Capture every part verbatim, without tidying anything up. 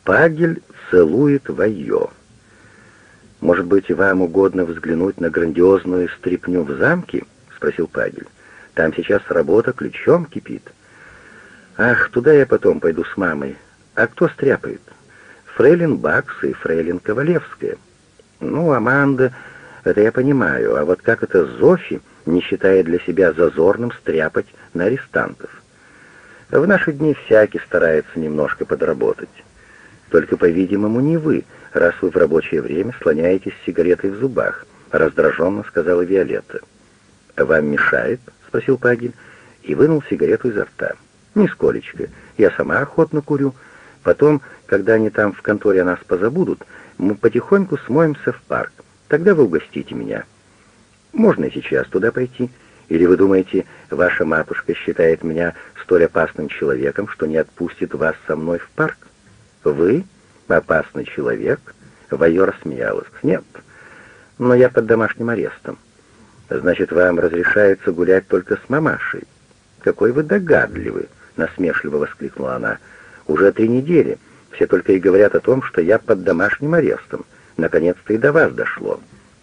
Пагель целует Вайо. «Может быть, вам угодно взглянуть на грандиозную стряпню в замке?» — спросил Пагель. «Там сейчас работа ключом кипит». «Ах, туда я потом пойду с мамой. А кто стряпает?» «Фрейлин Бакс и фрейлин Ковалевская». «Ну, Аманда, это я понимаю, а вот как это Зофи, не считая для себя зазорным, стряпать на арестантов? В наши дни всякий старается немножко подработать. Только, по-видимому, не вы, раз вы в рабочее время слоняетесь с сигаретой в зубах», — раздраженно сказала Виолетта. «Вам мешает?» — спросил Пагель и вынул сигарету изо рта. «Нисколечко. Я сама охотно курю. Потом, когда они там в конторе о нас позабудут, мы потихоньку смоемся в парк. Тогда вы угостите меня. Можно и сейчас туда пойти. Или вы думаете, ваша матушка считает меня столь опасным человеком, что не отпустит вас со мной в парк? Вы? Опасный человек?» Вайо рассмеялась. «Нет, но я под домашним арестом». «Значит, вам разрешается гулять только с мамашей?» «Какой вы догадливый!» — насмешливо воскликнула она. «Уже три недели. Все только и говорят о том, что я под домашним арестом. Наконец-то и до вас дошло».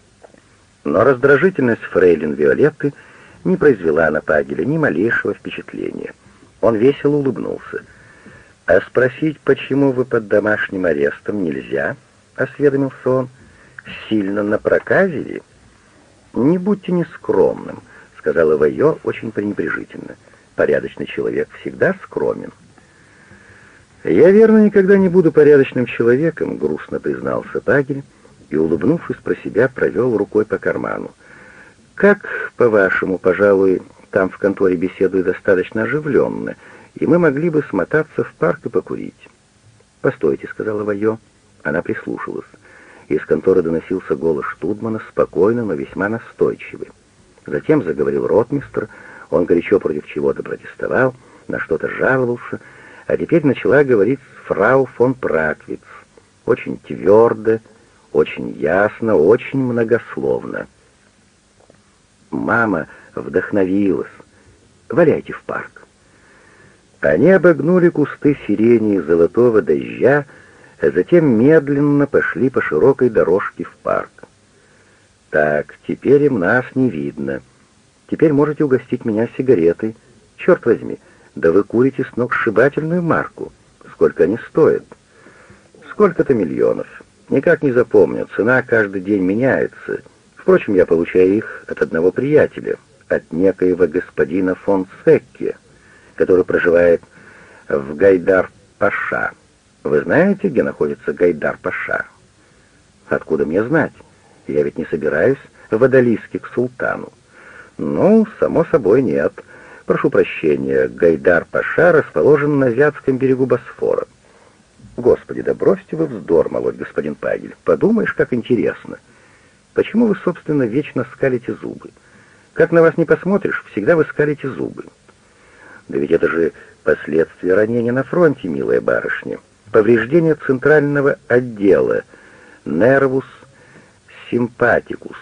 Но раздражительность фрейлин Виолетты не произвела на Пагеля ни малейшего впечатления. Он весело улыбнулся. «А спросить, почему вы под домашним арестом, нельзя?» — осведомился он. «Сильно напроказили?» «Не будьте нескромным», — сказала Вайо очень пренебрежительно. «Порядочный человек всегда скромен». «Я, верно, никогда не буду порядочным человеком», — грустно признался Пагель и, улыбнувшись про себя, провел рукой по карману. «Как, по-вашему, пожалуй, там в конторе беседуют достаточно оживленно, и мы могли бы смотаться в парк и покурить?» «Постойте», — сказала Вайо. Она прислушалась. Из конторы доносился голос Штудмана, спокойный, но весьма настойчивый. Затем заговорил ротмистр, он горячо против чего-то протестовал, на что-то жаловался, а теперь начала говорить фрау фон Праквиц, очень твердо, очень ясно, очень многословно. Мама вдохновилась. «Валяйте в парк». Они обогнули кусты сирени и золотого дождя, а затем медленно пошли по широкой дорожке в парк. «Так, теперь им нас не видно. Теперь можете угостить меня сигаретой. Черт возьми, да вы курите сногсшибательную марку. Сколько они стоят?» «Сколько-то миллионов. Никак не запомню, цена каждый день меняется. Впрочем, я получаю их от одного приятеля, от некоего господина фон Секке, который проживает в Гайдар-Паша. Вы знаете, где находится Гайдар-Паша?» «Откуда мне знать? Я ведь не собираюсь в Одолиске к султану». «Ну, само собой, нет. Прошу прощения, Гайдар-Паша расположен на Вятском берегу Босфора». «Господи, да бросьте вы вздор, молодой господин Пагель. Подумаешь, как интересно. Почему вы, собственно, вечно скалите зубы? Как на вас не посмотришь, всегда вы скалите зубы». «Да ведь это же последствия ранения на фронте, милая барышня. Повреждение центрального отдела, нервус симпатикус».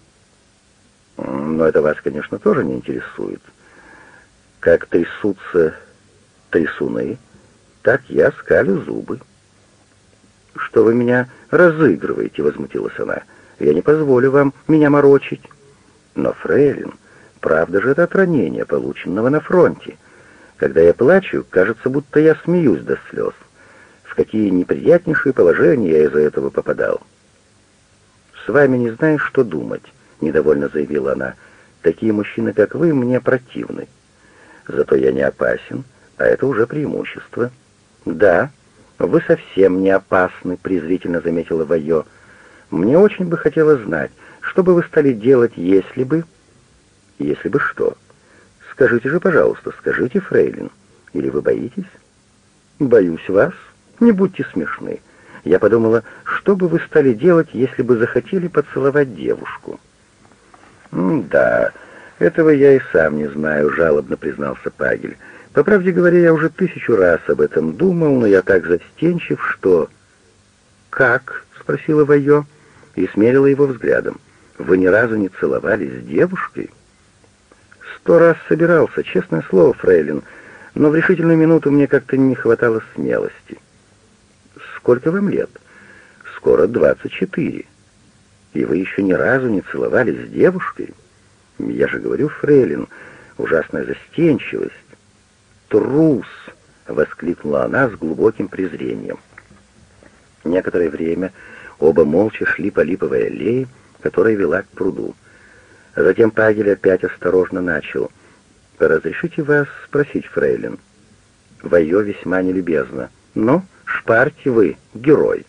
«Но это вас, конечно, тоже не интересует. Как трясутся трясуны, так я скалю зубы». «Что вы меня разыгрываете?» — возмутилась она. «Я не позволю вам меня морочить». «Но, фрейлин, правда же это от ранения, полученного на фронте. Когда я плачу, кажется, будто я смеюсь до слез. В какие неприятнейшие положения я из-за этого попадал». «С вами не знаешь, что думать», — недовольно заявила она. «Такие мужчины, как вы, мне противны. Зато я не опасен, а это уже преимущество». «Да, вы совсем не опасны», — презрительно заметила Вайо. «Мне очень бы хотелось знать, что бы вы стали делать, если бы...» «Если бы что? Скажите же, пожалуйста, скажите, фрейлин. Или вы боитесь?» «Боюсь вас. Не будьте смешны. Я подумала, что бы вы стали делать, если бы захотели поцеловать девушку?» «Да, этого я и сам не знаю», — жалобно признался Пагель. «По правде говоря, я уже тысячу раз об этом думал, но я так застенчив, что...» «Как?» — спросила Вайо и смерила его взглядом. «Вы ни разу не целовались с девушкой?» «Сто раз собирался, честное слово, фрейлин, но в решительную минуту мне как-то не хватало смелости». сколько вам лет?» «Скоро двадцать четыре. И вы еще ни разу не целовались с девушкой?» «Я же говорю, фрейлин, ужасная застенчивость». «Трус!» — воскликнула она с глубоким презрением. Некоторое время оба молча шли по липовой аллее, которая вела к пруду. Затем Пагель опять осторожно начал. «Разрешите вас спросить, фрейлин?» Вайо весьма нелюбезно. «Ну, шпарьте вы, герой.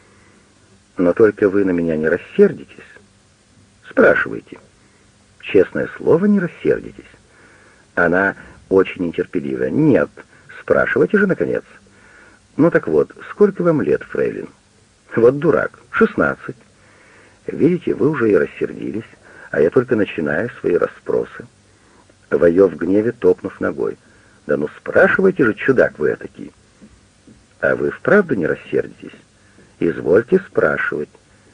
Но только вы на меня не рассердитесь?» «Спрашивайте». «Честное слово, не рассердитесь?» Она очень нетерпеливая. «Нет, спрашивайте же, наконец». «Ну так вот, сколько вам лет, фрейлин?» «Вот дурак, шестнадцать». «Видите, вы уже и рассердились, а я только начинаю свои расспросы». Вайо в гневе, топнув ногой. «Да ну спрашивайте же, чудак вы этакий». «А вы вправду не рассердитесь?» «Извольте спрашивать».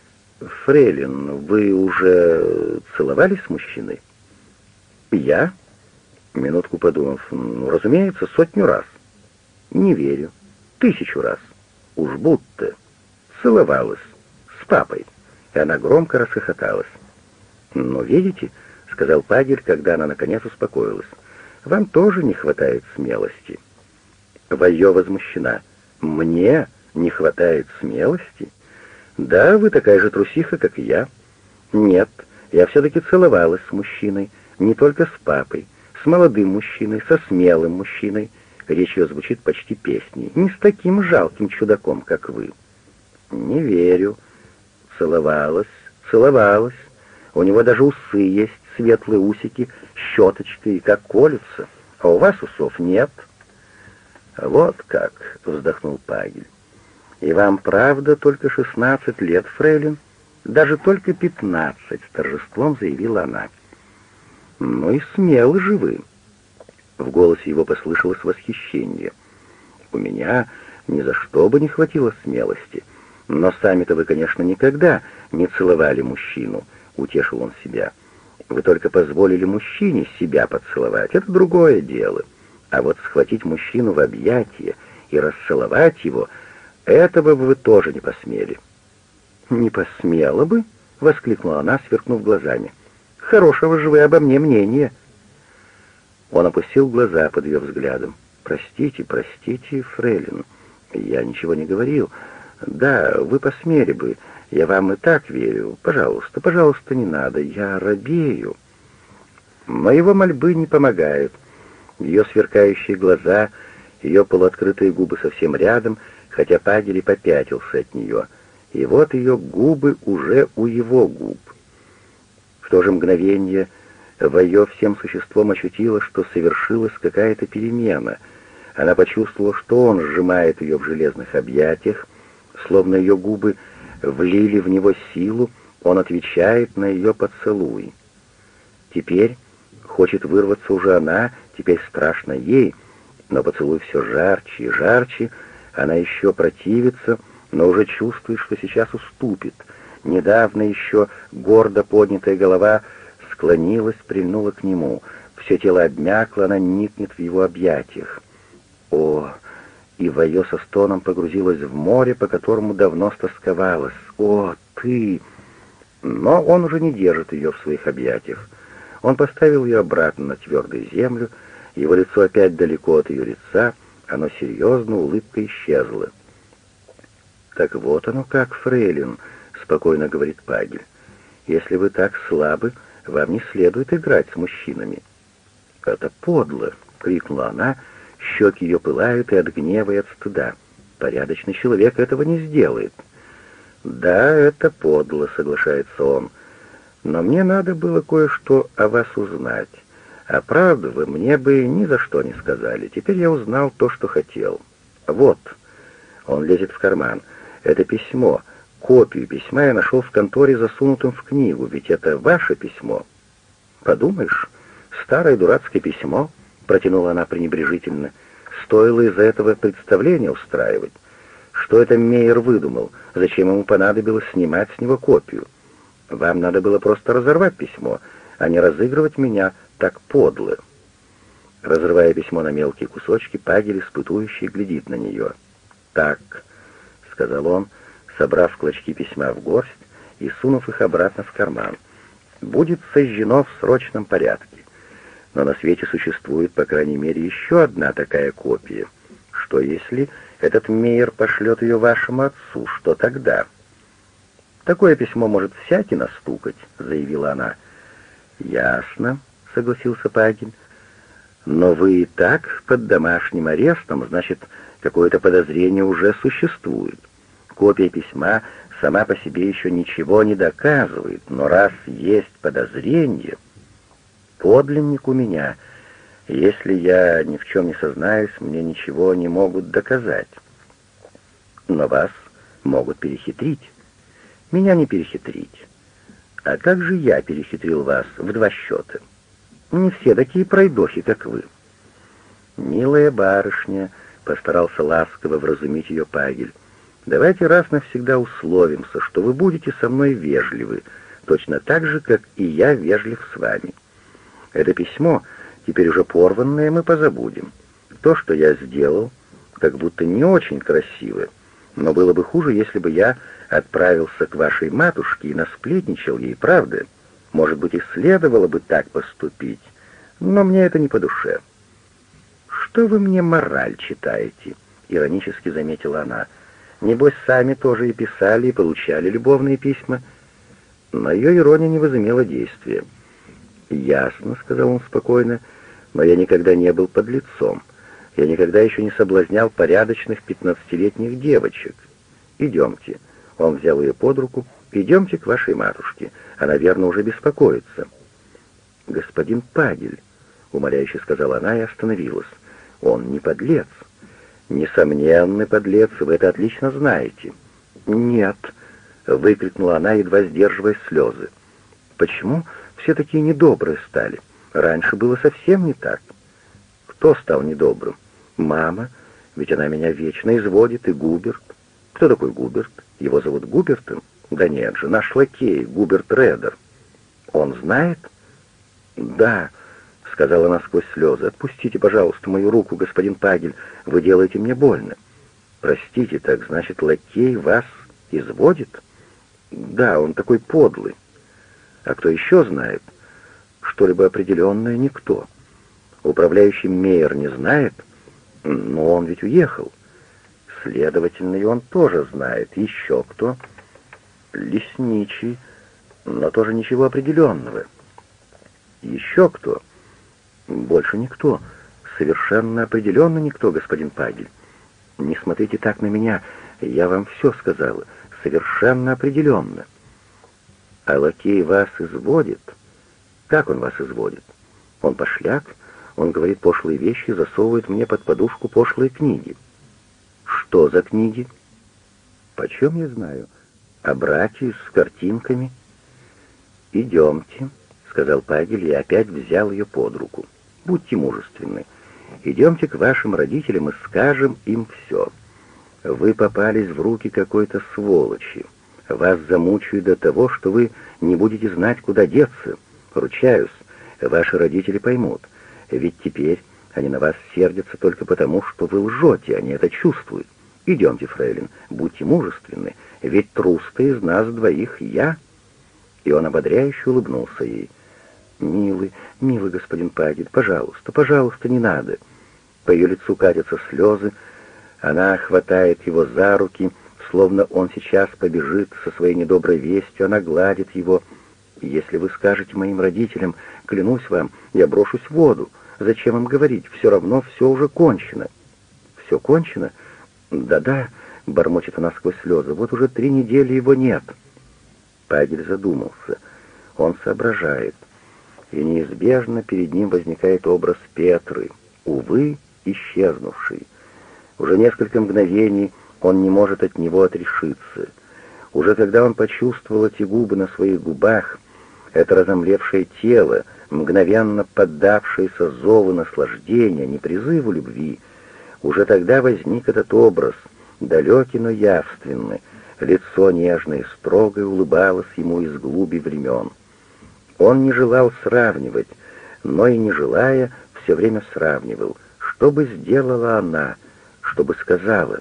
«Фрейлин, вы уже целовались с мужчиной?» «Я?» Минутку подумав. «Ну, разумеется, сотню раз». «Не верю. Тысячу раз. Уж будто. Целовалась. С папой». И она громко расхохоталась. «Но видите, — сказал Пагель, когда она наконец успокоилась, — вам тоже не хватает смелости». Вайо возмущена. «Мне не хватает смелости? Да, вы такая же трусиха, как и я». «Нет, я все-таки целовалась с мужчиной, не только с папой, с молодым мужчиной, со смелым мужчиной». Речь ее звучит почти песней. «Не с таким жалким чудаком, как вы». «Не верю». «Целовалась, целовалась. У него даже усы есть, светлые усики, щеточка и как колются, а у вас усов нет». «Вот как», — вздохнул Пагель. «И вам, правда, только шестнадцать лет, фрейлин?» «Даже только пятнадцать», — с торжеством заявила она. «Ну и смелы же вы». В голосе его послышалось восхищение. «У меня ни за что бы не хватило смелости. Но сами-то вы, конечно, никогда не целовали мужчину», — утешил он себя. «Вы только позволили мужчине себя поцеловать. Это другое дело. А вот схватить мужчину в объятия и расцеловать его, этого бы вы тоже не посмели». «Не посмела бы?» — воскликнула она, сверкнув глазами. «Хорошего же вы обо мне мнения». Он опустил глаза под ее взглядом. «Простите, простите, фрейлин, я ничего не говорил. Да, вы посмели бы, я вам и так верю. Пожалуйста, пожалуйста, не надо, я робею». Но его мольбы не помогают. Ее сверкающие глаза, ее полуоткрытые губы совсем рядом, хотя Пагель и попятился от нее. И вот ее губы уже у его губ. В то же мгновение Вайо всем существом ощутила, что совершилась какая-то перемена. Она почувствовала, что он сжимает ее в железных объятиях, словно ее губы влили в него силу, он отвечает на ее поцелуй. Теперь хочет вырваться уже она, теперь страшно ей, но поцелуй все жарче и жарче, она еще противится, но уже чувствует, что сейчас уступит. Недавно еще гордо поднятая голова склонилась, прильнула к нему. Все тело обмякло, она никнет в его объятиях. О, и Вайо со стоном погрузилась в море, по которому давно стосковалась. О, ты! Но он уже не держит ее в своих объятиях. Он поставил ее обратно на твердую землю, его лицо опять далеко от ее лица, оно серьезно, улыбка исчезла. «Так вот оно как, фрейлин», — спокойно говорит Пагель. «Если вы так слабы, вам не следует играть с мужчинами». «Это подло!» — крикнула она, щеки ее пылают и от гнева, и от стыда. «Порядочный человек этого не сделает». «Да, это подло», — соглашается он. «Но мне надо было кое-что о вас узнать. А правду вы мне бы ни за что не сказали. Теперь я узнал то, что хотел. Вот». Он лезет в карман. «Это письмо. Копию письма я нашел в конторе, засунутым в книгу, ведь это ваше письмо». «Подумаешь, старое дурацкое письмо», — протянула она пренебрежительно, — «стоило из-за этого представление устраивать. Что это Мейер выдумал? Зачем ему понадобилось снимать с него копию? Вам надо было просто разорвать письмо, а не разыгрывать меня так подло». Разрывая письмо на мелкие кусочки, Пагель испытующий глядит на нее. «Так», — сказал он, собрав клочки письма в горсть и сунув их обратно в карман. «Будет сожжено в срочном порядке. Но на свете существует, по крайней мере, еще одна такая копия. Что если этот Мейер пошлет ее вашему отцу? Что тогда?» «Такое письмо может всякий настукать», — заявила она. «Ясно», — согласился Пагель. «Но вы и так под домашним арестом, значит, какое-то подозрение уже существует. Копия письма сама по себе еще ничего не доказывает, но раз есть подозрение, подлинник у меня. Если я ни в чем не сознаюсь, мне ничего не могут доказать. Но вас могут перехитрить. Меня не перехитрить. А как же я перехитрил вас в два счета? Не все такие пройдохи, как вы». «Милая барышня», — постарался ласково вразумить ее Пагель, «давайте раз навсегда условимся, что вы будете со мной вежливы, точно так же, как и я вежлив с вами. Это письмо, теперь уже порванное, мы позабудем. То, что я сделал, как будто не очень красиво, но было бы хуже, если бы я отправился к вашей матушке и насплетничал ей, правда? Может быть, и следовало бы так поступить, но мне это не по душе». «Что вы мне мораль читаете?» — иронически заметила она. «Небось, сами тоже и писали, и получали любовные письма». Но ее ирония не возымела действия. «Ясно», — сказал он спокойно, — «но я никогда не был подлецом. Я никогда еще не соблазнял порядочных пятнадцатилетних девочек. Идемте». Он взял ее под руку. «Идемте к вашей матушке. Она, верно, уже беспокоится». «Господин Пагель», — умоляюще сказала она и остановилась, — «он не подлец». «Несомненный подлец, вы это отлично знаете». «Нет», — выкрикнула она, едва сдерживая слезы. «Почему все такие недобрые стали? Раньше было совсем не так». «Кто стал недобрым?» «Мама, ведь она меня вечно изводит, и Губерт». «Кто такой Губерт? Его зовут Губертом?» «Да нет же, наш лакей, Губерт Редер». «Он знает?» «Да», — сказала она сквозь слезы. «Отпустите, пожалуйста, мою руку, господин Пагель, вы делаете мне больно». «Простите, так значит, лакей вас изводит?» «Да, он такой подлый». «А кто еще знает?» «Что-либо определенное никто». «Управляющий Мейер не знает?» «Но он ведь уехал». «Следовательно, и он тоже знает. Еще кто?» «Лесничий, но тоже ничего определенного». «Еще кто?» «Больше никто. Совершенно определенно никто, господин Пагель. Не смотрите так на меня, я вам все сказала. Совершенно определенно». «А лакей вас изводит?» «Как он вас изводит?» «Он пошляк, он говорит пошлые вещи, засовывает мне под подушку пошлые книги». «Что за книги?» «Почем я знаю? О браке с картинками». «Идемте», — сказал Пагель и опять взял ее под руку. «Будьте мужественны. Идемте к вашим родителям и скажем им все. Вы попались в руки какой-то сволочи. Вас замучают до того, что вы не будете знать, куда деться. Ручаюсь, ваши родители поймут. Ведь теперь они на вас сердятся только потому, что вы лжете, они это чувствуют. Идемте, фрейлин, будьте мужественны, ведь трус-то из нас двоих я». И он ободряюще улыбнулся ей. «Милый, милый господин Пагель, пожалуйста, пожалуйста, не надо». По ее лицу катятся слезы, она хватает его за руки, словно он сейчас побежит со своей недоброй вестью, она гладит его. «Если вы скажете моим родителям, клянусь вам, я брошусь в воду. Зачем им говорить? Все равно все уже кончено». «Все кончено?» «Да-да», — бормочет она сквозь слезы, — «вот уже три недели его нет». Пагель задумался. Он соображает. И неизбежно перед ним возникает образ Петры, увы, исчезнувший. Уже несколько мгновений он не может от него отрешиться. Уже когда он почувствовал эти губы на своих губах, это разомлевшее тело, мгновенно поддавшееся зову наслаждения, не призыву любви, уже тогда возник этот образ, далекий, но явственный. Лицо нежное и строгое улыбалось ему из глуби времен. Он не желал сравнивать, но и не желая, все время сравнивал. Что бы сделала она, что бы сказала?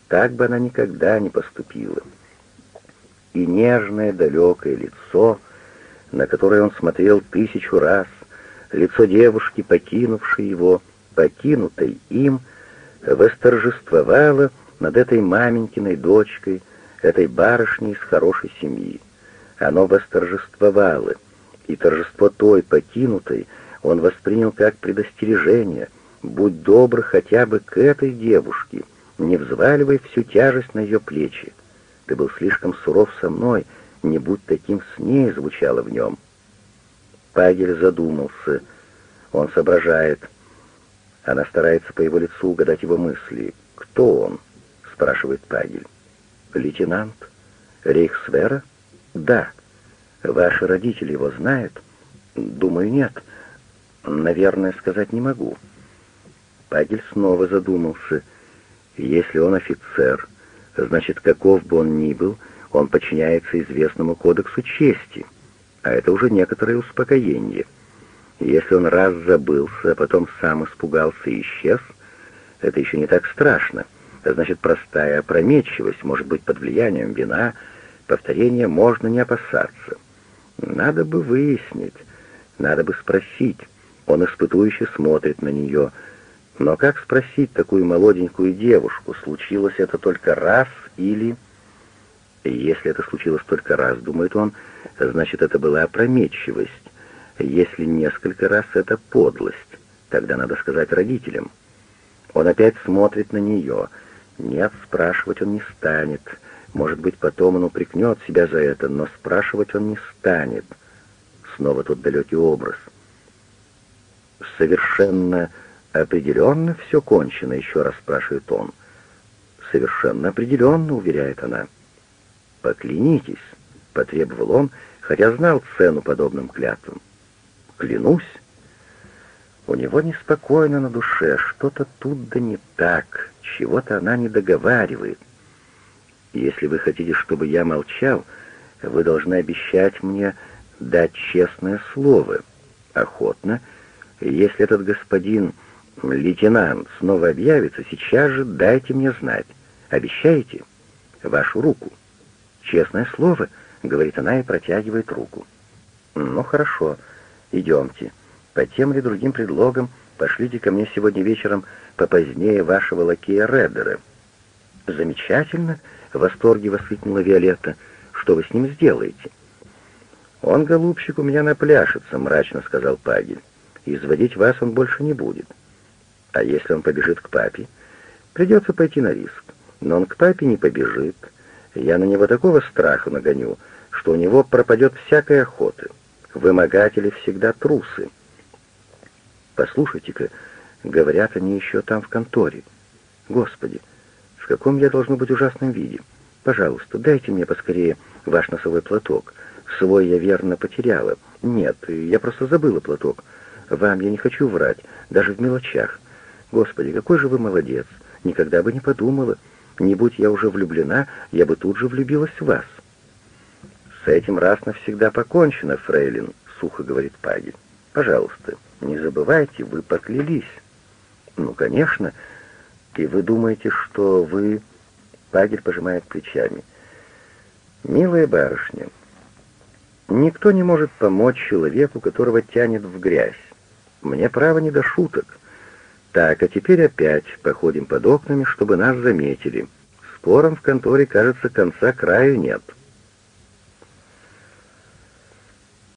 Так бы она никогда не поступила. И нежное далекое лицо, на которое он смотрел тысячу раз, лицо девушки, покинувшей его, покинутой им, восторжествовало над этой маменькиной дочкой, этой барышней из хорошей семьи. Оно восторжествовало, и торжество той покинутой он воспринял как предостережение: будь добр хотя бы к этой девушке, не взваливай всю тяжесть на ее плечи. Ты был слишком суров со мной, не будь таким с ней, звучало в нем. Пагель задумался. Он соображает. Она старается по его лицу угадать его мысли. «Кто он?» — спрашивает Пагель. «Лейтенант? Рейхсвера?» «Да». «Ваши родители его знают?» «Думаю, нет. Наверное, сказать не могу». Пагель снова задумался. «Если он офицер, значит, каков бы он ни был, он подчиняется известному кодексу чести, а это уже некоторое успокоение. Если он раз забылся, а потом сам испугался и исчез, это еще не так страшно. Значит, простая опрометчивость, может быть, под влиянием вина, повторения можно не опасаться. Надо бы выяснить, надо бы спросить». Он испытующе смотрит на нее. Но как спросить такую молоденькую девушку, случилось это только раз или... Если это случилось только раз, думает он, значит, это была опрометчивость. Если несколько раз, это подлость. Тогда надо сказать родителям. Он опять смотрит на нее. Нет, спрашивать он не станет. Может быть, потом он упрекнет себя за это, но спрашивать он не станет. Снова тот далекий образ. «Совершенно определенно все кончено?» — еще раз спрашивает он. «Совершенно определенно», — уверяет она. «Поклянитесь», — потребовал он, хотя знал цену подобным клятвам. «Клянусь». У него неспокойно на душе, что-то тут да не так, чего-то она не договаривает. «Если вы хотите, чтобы я молчал, вы должны обещать мне дать честное слово. Охотно. Если этот господин лейтенант снова объявится, сейчас же дайте мне знать. Обещаете? Вашу руку». «Честное слово», — говорит она и протягивает руку. «Ну, хорошо, идемте. По тем или другим предлогам пошлите ко мне сегодня вечером попозднее вашего лакея Реддера». «Замечательно», — в восторге воскликнула Виолетта. «Что вы с ним сделаете?» «Он, голубчик, у меня напляшется», — мрачно сказал Пагель. «Изводить вас он больше не будет. А если он побежит к папе? Придется пойти на риск. Но он к папе не побежит. Я на него такого страха нагоню, что у него пропадет всякая охота. Вымогатели всегда трусы». «Послушайте-ка, говорят они еще там в конторе. Господи, в каком я должно быть ужасном виде. Пожалуйста, дайте мне поскорее ваш носовой платок. Свой я верно потеряла. Нет, я просто забыла платок. Вам я не хочу врать, даже в мелочах. Господи, какой же вы молодец. Никогда бы не подумала. Не будь я уже влюблена, я бы тут же влюбилась в вас». «С этим раз навсегда покончено, фрейлин», — сухо говорит Пагель. «Пожалуйста, не забывайте, вы поклялись». «Ну, конечно. И вы думаете, что вы...» Пагель пожимает плечами. «Милая барышня, никто не может помочь человеку, которого тянет в грязь. Мне право не до шуток. Так, а теперь опять походим под окнами, чтобы нас заметили. Спором в конторе, кажется, конца краю нет».